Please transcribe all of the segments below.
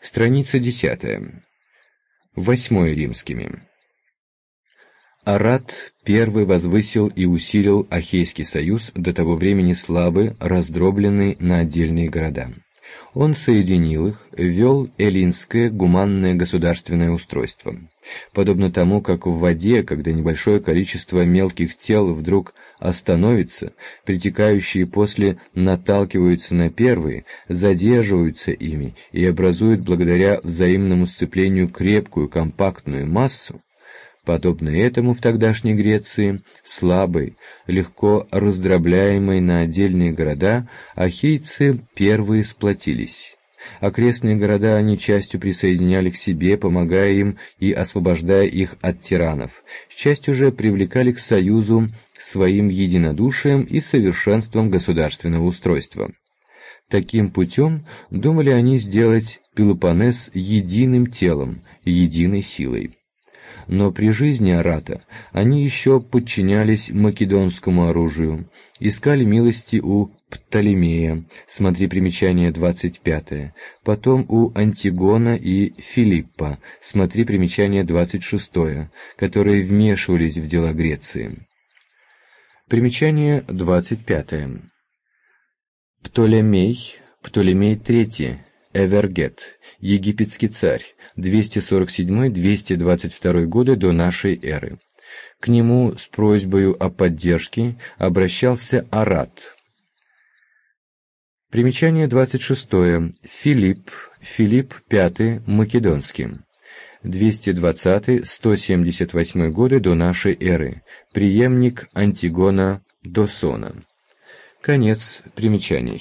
Страница 10. 8 римскими. Арат первый возвысил и усилил Ахейский союз, до того времени слабый, раздробленный на отдельные города. Он соединил их, ввел эллинское гуманное государственное устройство. Подобно тому, как в воде, когда небольшое количество мелких тел вдруг остановится, притекающие после наталкиваются на первые, задерживаются ими и образуют благодаря взаимному сцеплению крепкую компактную массу, подобно этому в тогдашней Греции, слабой, легко раздробляемой на отдельные города, ахейцы первые сплотились. Окрестные города они частью присоединяли к себе, помогая им и освобождая их от тиранов, частью же привлекали к союзу своим единодушием и совершенством государственного устройства. Таким путем думали они сделать Пелопоннес единым телом, единой силой. Но при жизни Арата они еще подчинялись македонскому оружию, искали милости у Птолемея, смотри примечание 25, потом у Антигона и Филиппа, смотри примечание 26, которые вмешивались в дела Греции. Примечание 25. Птолемей III, Эвергет, египетский царь, 247-222 годы до нашей эры. К нему с просьбою о поддержке обращался Арат. Примечание 26. Филипп V Македонский, 220-178 годы до нашей эры, преемник Антигона Досона. Конец примечаний.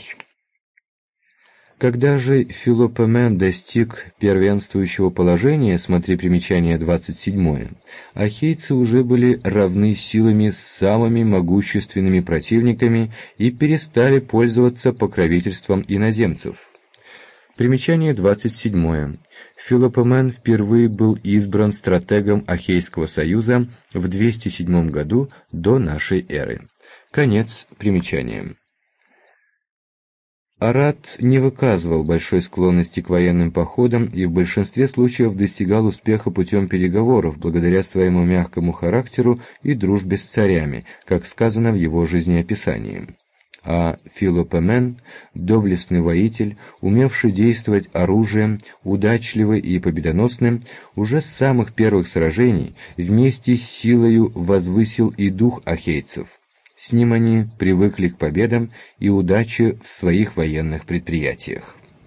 Когда же Филопомен достиг первенствующего положения, смотри примечание 27, ахейцы уже были равны силами с самыми могущественными противниками и перестали пользоваться покровительством иноземцев. Примечание 27. Филопомен впервые был избран стратегом Ахейского союза в 207 году до нашей эры. Конец примечания. Арат не выказывал большой склонности к военным походам и в большинстве случаев достигал успеха путем переговоров, благодаря своему мягкому характеру и дружбе с царями, как сказано в его жизнеописании. А Филопомен, доблестный воитель, умевший действовать оружием, удачливый и победоносным, уже с самых первых сражений вместе с силою возвысил и дух ахейцев. С ним они привыкли к победам и удаче в своих военных предприятиях.